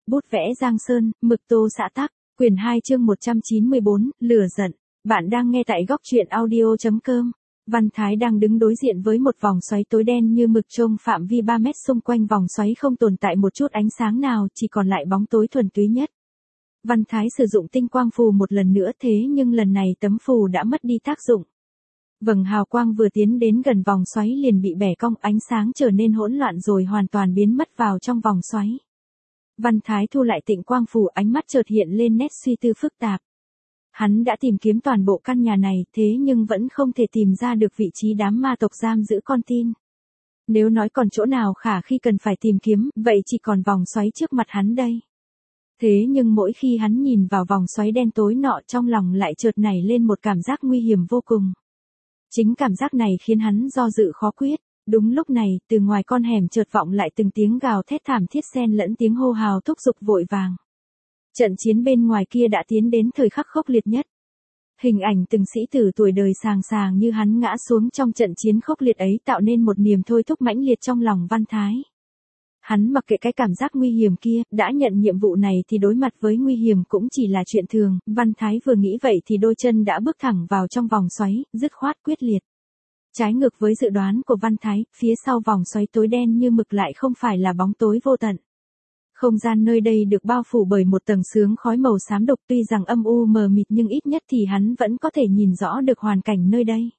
bút vẽ Giang Sơn, mực tô xã tắc, quyển 2 chương 194, lửa giận. Bạn đang nghe tại góc truyện audio.com. Văn Thái đang đứng đối diện với một vòng xoáy tối đen như mực trong phạm vi 3 mét, xung quanh vòng xoáy không tồn tại một chút ánh sáng nào, chỉ còn lại bóng tối thuần túy nhất. Văn Thái sử dụng tinh quang phù một lần nữa, thế nhưng lần này tấm phù đã mất đi tác dụng. Vầng hào quang vừa tiến đến gần vòng xoáy liền bị bẻ cong, ánh sáng trở nên hỗn loạn rồi hoàn toàn biến mất vào trong vòng xoáy. Văn Thái thu lại tịnh quang phù, ánh mắt chợt hiện lên nét suy tư phức tạp. Hắn đã tìm kiếm toàn bộ căn nhà này, thế nhưng vẫn không thể tìm ra được vị trí đám ma tộc giam giữ con tin. Nếu nói còn chỗ nào khả khi cần phải tìm kiếm, vậy chỉ còn vòng xoáy trước mặt hắn đây. Thế nhưng mỗi khi hắn nhìn vào vòng xoáy đen tối nọ, trong lòng lại chợt nảy lên một cảm giác nguy hiểm vô cùng. Chính cảm giác này khiến hắn do dự khó quyết. Đúng lúc này, từ ngoài con hẻm chợt vọng lại từng tiếng gào thét thảm thiết xen lẫn tiếng hô hào thúc giục vội vàng. Trận chiến bên ngoài kia đã tiến đến thời khắc khốc liệt nhất. Hình ảnh từng sĩ tử tuổi đời sàng sàng như hắn ngã xuống trong trận chiến khốc liệt ấy tạo nên một niềm thôi thúc mãnh liệt trong lòng Văn Thái. Hắn mặc kệ cái cảm giác nguy hiểm kia, đã nhận nhiệm vụ này thì đối mặt với nguy hiểm cũng chỉ là chuyện thường. Văn Thái vừa nghĩ vậy thì đôi chân đã bước thẳng vào trong vòng xoáy, dứt khoát quyết liệt. Trái ngược với dự đoán của Văn Thái, phía sau vòng xoáy tối đen như mực lại không phải là bóng tối vô tận. Không gian nơi đây được bao phủ bởi một tầng sương khói màu xám đục, tuy rằng âm u mờ mịt nhưng ít nhất thì hắn vẫn có thể nhìn rõ được hoàn cảnh nơi đây.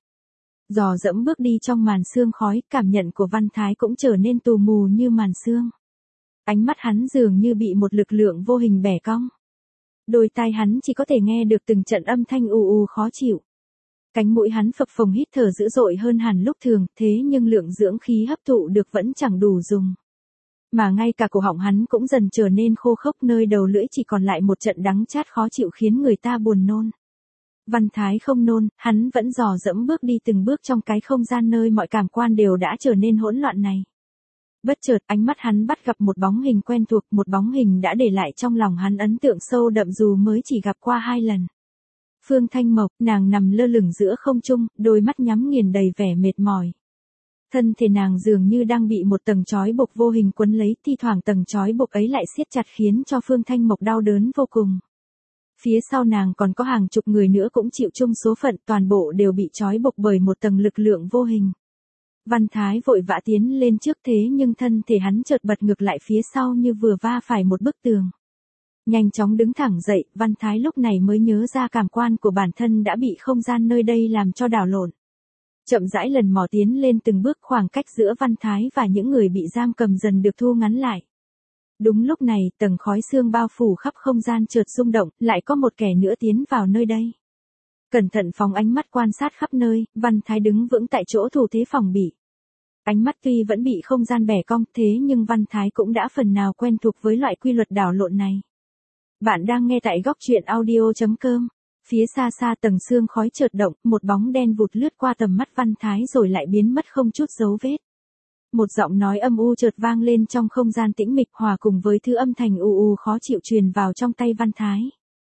Dò dẫm bước đi trong màn sương khói, cảm nhận của Văn Thái cũng trở nên tù mù như màn sương. Ánh mắt hắn dường như bị một lực lượng vô hình bẻ cong. Đôi tai hắn chỉ có thể nghe được từng trận âm thanh ù ù khó chịu. Cánh mũi hắn phập phồng hít thở dữ dội hơn hẳn lúc thường, thế nhưng lượng dưỡng khí hấp thụ được vẫn chẳng đủ dùng. Mà ngay cả cổ họng hắn cũng dần trở nên khô khốc, nơi đầu lưỡi chỉ còn lại một trận đắng chát khó chịu khiến người ta buồn nôn. Văn Thái không nôn, hắn vẫn dò dẫm bước đi từng bước trong cái không gian nơi mọi cảm quan đều đã trở nên hỗn loạn này. Bất chợt, ánh mắt hắn bắt gặp một bóng hình quen thuộc, một bóng hình đã để lại trong lòng hắn ấn tượng sâu đậm dù mới chỉ gặp qua 2 lần. Phương Thanh Mộc, nàng nằm lơ lửng giữa không trung, đôi mắt nhắm nghiền đầy vẻ mệt mỏi. Thân thể nàng dường như đang bị một tầng trói buộc vô hình quấn lấy, thi thoảng tầng trói buộc ấy lại siết chặt khiến cho Phương Thanh Mộc đau đớn vô cùng. Phía sau nàng còn có hàng chục người nữa cũng chịu chung số phận, toàn bộ đều bị trói buộc bởi một tầng lực lượng vô hình. Văn Thái vội vã tiến lên trước, thế nhưng thân thể hắn chợt bật ngược lại phía sau như vừa va phải một bức tường. Nhanh chóng đứng thẳng dậy, Văn Thái lúc này mới nhớ ra cảm quan của bản thân đã bị không gian nơi đây làm cho đảo lộn. Chậm rãi lần mò tiến lên từng bước, khoảng cách giữa Văn Thái và những người bị giam cầm dần được thu ngắn lại. Đúng lúc này, tầng khói sương bao phủ khắp không gian chợt rung động, lại có một kẻ nữa tiến vào nơi đây. Cẩn thận phóng ánh mắt quan sát khắp nơi, Văn Thái đứng vững tại chỗ thủ thế phòng bị. Ánh mắt tuy vẫn bị không gian bẻ cong, thế nhưng Văn Thái cũng đã phần nào quen thuộc với loại quy luật đảo lộn này. Bạn đang nghe tại góc truyện audio.com. Phía xa xa tầng sương khói chợt động, một bóng đen vụt lướt qua tầm mắt Văn Thái rồi lại biến mất không chút dấu vết. Một giọng nói âm u chợt vang lên trong không gian tĩnh mịch, hòa cùng với thứ âm thanh u u khó chịu truyền vào trong tai Văn Thái.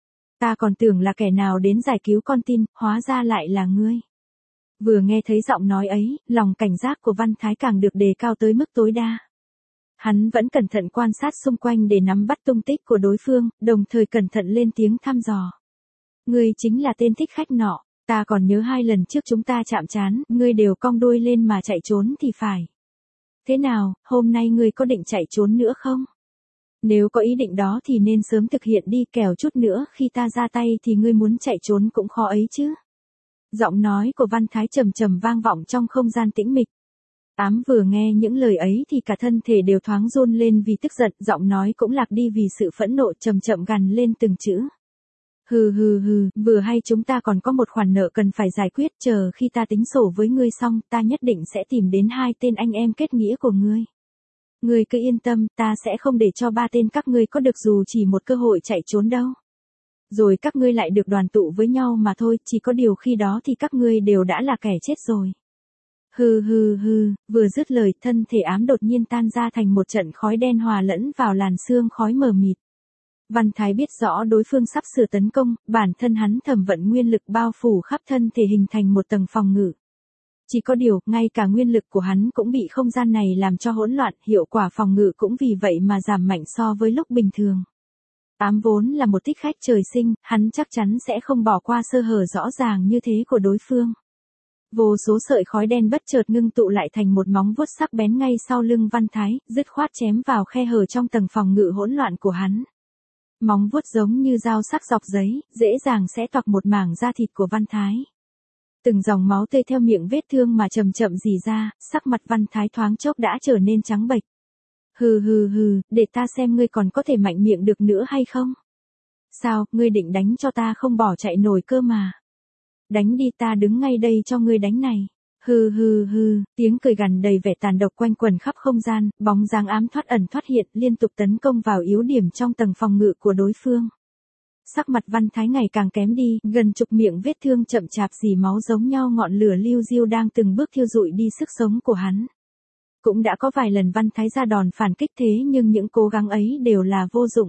Ta còn tưởng là kẻ nào đến giải cứu con tin, hóa ra lại là ngươi. Vừa nghe thấy giọng nói ấy, lòng cảnh giác của Văn Thái càng được đề cao tới mức tối đa. Hắn vẫn cẩn thận quan sát xung quanh để nắm bắt tung tích của đối phương, đồng thời cẩn thận lên tiếng thăm dò. Ngươi chính là tên thích khách nọ, ta còn nhớ 2 lần trước chúng ta chạm trán, ngươi đều cong đuôi lên mà chạy trốn thì phải. Thế nào, hôm nay ngươi có định chạy trốn nữa không? Nếu có ý định đó thì nên sớm thực hiện đi, kẻo chút nữa khi ta ra tay thì ngươi muốn chạy trốn cũng khó ấy chứ. Giọng nói của Văn Thái trầm trầm vang vọng trong không gian tĩnh mịch. Ám vừa nghe những lời ấy thì cả thân thể đều thoáng run lên vì tức giận, giọng nói cũng lạc đi vì sự phẫn nộ, chậm chậm gằn lên từng chữ. Hừ hừ hừ, vừa hay chúng ta còn có một khoản nợ cần phải giải quyết, chờ khi ta tính sổ với ngươi xong, ta nhất định sẽ tìm đến 2 tên anh em kết nghĩa của ngươi. Ngươi cứ yên tâm, ta sẽ không để cho 3 tên các ngươi có được dù chỉ một cơ hội chạy trốn đâu. Rồi các ngươi lại được đoàn tụ với nhau mà thôi, chỉ có điều khi đó thì các ngươi đều đã là kẻ chết rồi. Hừ hừ hừ, vừa dứt lời, thân thể ám đột nhiên tan ra thành một trận khói đen hòa lẫn vào làn sương khói mờ mịt. Văn Thái biết rõ đối phương sắp sửa tấn công, bản thân hắn thẩm vận nguyên lực bao phủ khắp thân thể hình thành một tầng phòng ngự. Chỉ có điều, ngay cả nguyên lực của hắn cũng bị không gian này làm cho hỗn loạn, hiệu quả phòng ngự cũng vì vậy mà giảm mạnh so với lúc bình thường. Ám vốn là một thích khách trời sinh, hắn chắc chắn sẽ không bỏ qua sơ hở rõ ràng như thế của đối phương. Vô số sợi khói đen bất chợt ngưng tụ lại thành một móng vuốt sắc bén ngay sau lưng Văn Thái, dứt khoát chém vào khe hở trong tầng phòng ngự hỗn loạn của hắn. Móng vuốt giống như dao sắc dọc giấy, dễ dàng sẽ toạc một mảng da thịt của Văn Thái. Từng dòng máu tươi theo miệng vết thương mà chậm chậm rỉ ra, sắc mặt Văn Thái thoáng chốc đã trở nên trắng bệch. Hừ, để ta xem ngươi còn có thể mạnh miệng được nữa hay không? Sao, ngươi định đánh cho ta không bỏ chạy nổi cơ mà. Đánh đi, ta đứng ngay đây cho ngươi đánh này. Hừ, tiếng cười gằn đầy vẻ tàn độc quanh quẩn khắp không gian, bóng dáng ám thoát ẩn thoát hiện liên tục tấn công vào yếu điểm trong tầng phòng ngự của đối phương. Sắc mặt Văn Thái ngày càng kém đi, gần chục miệng vết thương chậm chạp rỉ máu giống nhau ngọn lửa liu riu đang từng bước thiêu rụi đi sức sống của hắn. Cũng đã có vài lần Văn Thái ra đòn phản kích thế nhưng những cố gắng ấy đều là vô dụng.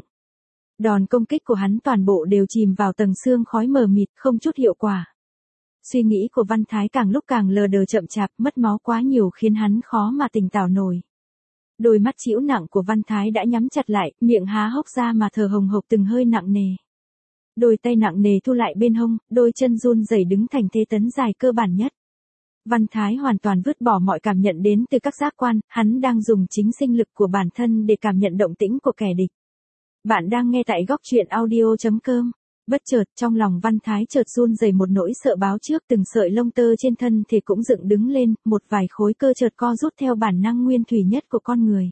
Đòn công kích của hắn toàn bộ đều chìm vào tầng xương khói mờ mịt, không chút hiệu quả. Suy nghĩ của Văn Thái càng lúc càng lờ đờ chậm chạp, mất máu quá nhiều khiến hắn khó mà tỉnh táo nổi. Đôi mắt trĩu nặng của Văn Thái đã nhắm chặt lại, miệng há hốc ra mà thở hồng hộc từng hơi nặng nề. Đôi tay nặng nề thu lại bên hông, đôi chân run rẩy đứng thành thế tấn dài cơ bản nhất. Văn Thái hoàn toàn vứt bỏ mọi cảm nhận đến từ các giác quan, hắn đang dùng chính sinh lực của bản thân để cảm nhận động tĩnh của kẻ địch. Bạn đang nghe tại góc truyện audio.com. Bất chợt trong lòng Văn Thái chợt run rẩy một nỗi sợ báo trước, từng sợi lông tơ trên thân thể cũng dựng đứng lên, một vài khối cơ chợt co rút theo bản năng nguyên thủy nhất của con người.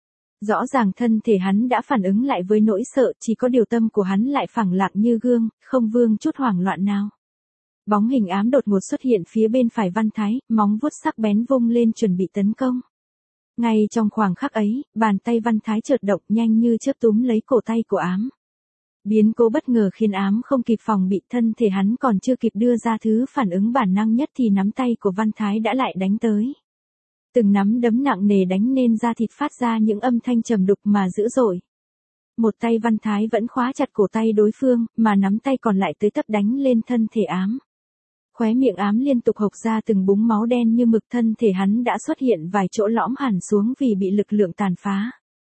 Rõ ràng thân thể hắn đã phản ứng lại với nỗi sợ, chỉ có điều tâm của hắn lại phẳng lặng như gương, không vương chút hoảng loạn nào. Bóng hình ám đột ngột xuất hiện phía bên phải Văn Thái, móng vuốt sắc bén vung lên chuẩn bị tấn công. Ngay trong khoảng khắc ấy, bàn tay Văn Thái chợt động nhanh như chớp túm lấy cổ tay của ám. Biến cố bất ngờ khiến ám không kịp phòng bị, thân thể hắn còn chưa kịp đưa ra thứ phản ứng bản năng nhất thì nắm tay của Văn Thái đã lại đánh tới. Từng nắm đấm nặng nề đánh nên da thịt phát ra những âm thanh trầm đục mà dữ dội. Một tay Văn Thái vẫn khóa chặt cổ tay đối phương, mà nắm tay còn lại tới tấp đánh lên thân thể ám. Khóe miệng ám liên tục hộc ra từng búng máu đen như mực, thân thể hắn đã xuất hiện vài chỗ lõm hẳn xuống vì bị lực lượng tàn phá.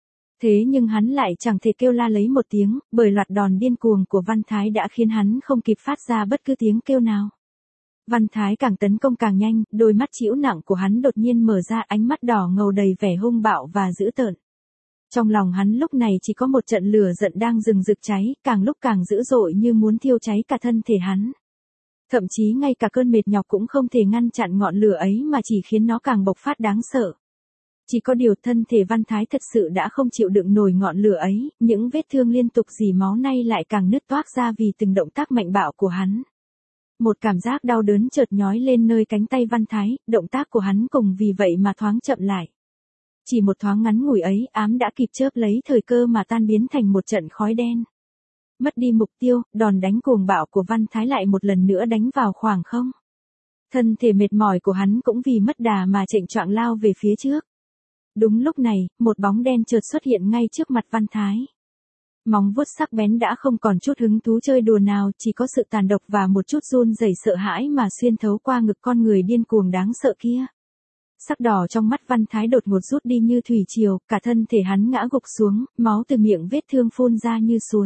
Thế nhưng hắn lại chẳng thể kêu la lấy một tiếng, bởi loạt đòn điên cuồng của Văn Thái đã khiến hắn không kịp phát ra bất cứ tiếng kêu nào. Văn Thái càng tấn công càng nhanh, đôi mắt trĩu nặng của hắn đột nhiên mở ra, ánh mắt đỏ ngầu đầy vẻ hung bạo và dữ tợn. Trong lòng hắn lúc này chỉ có một trận lửa giận đang rừng rực cháy, càng lúc càng dữ dội như muốn thiêu cháy cả thân thể hắn. Thậm chí ngay cả cơn mệt nhọc cũng không thể ngăn chặn ngọn lửa ấy mà chỉ khiến nó càng bộc phát đáng sợ. Chỉ có điều thân thể Văn Thái thật sự đã không chịu đựng nổi ngọn lửa ấy, những vết thương liên tục rỉ máu nay lại càng nứt toác ra vì từng động tác mạnh bạo của hắn. Một cảm giác đau đớn chợt nhói lên nơi cánh tay Văn Thái, động tác của hắn cùng vì vậy mà thoáng chậm lại. Chỉ một thoáng ngắn ngủi ấy, ám đã kịp chớp lấy thời cơ mà tan biến thành một trận khói đen. Mất đi mục tiêu, đòn đánh cuồng bạo của Văn Thái lại một lần nữa đánh vào khoảng không. Thân thể mệt mỏi của hắn cũng vì mất đà mà chệnh choạng lao về phía trước. Đúng lúc này, một bóng đen chợt xuất hiện ngay trước mặt Văn Thái. Móng vuốt sắc bén đã không còn chút hứng thú chơi đùa nào, chỉ có sự tàn độc và một chút run rẩy sợ hãi mà xuyên thấu qua ngực con người điên cuồng đáng sợ kia. Sắc đỏ trong mắt Văn Thái đột ngột rút đi như thủy triều, cả thân thể hắn ngã gục xuống, máu từ miệng vết thương phun ra như suối.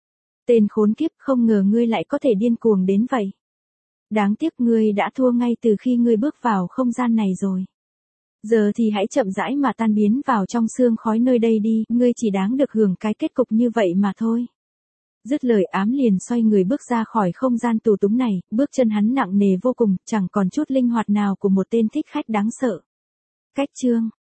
Tên khốn kiếp, không ngờ ngươi lại có thể điên cuồng đến vậy. Đáng tiếc ngươi đã thua ngay từ khi ngươi bước vào không gian này rồi. Giờ thì hãy chậm rãi mà tan biến vào trong sương khói nơi đây đi, ngươi chỉ đáng được hưởng cái kết cục như vậy mà thôi. Dứt lời ám liền xoay người bước ra khỏi không gian tù túng này, bước chân hắn nặng nề vô cùng, chẳng còn chút linh hoạt nào của một tên thích khách đáng sợ. Cách chương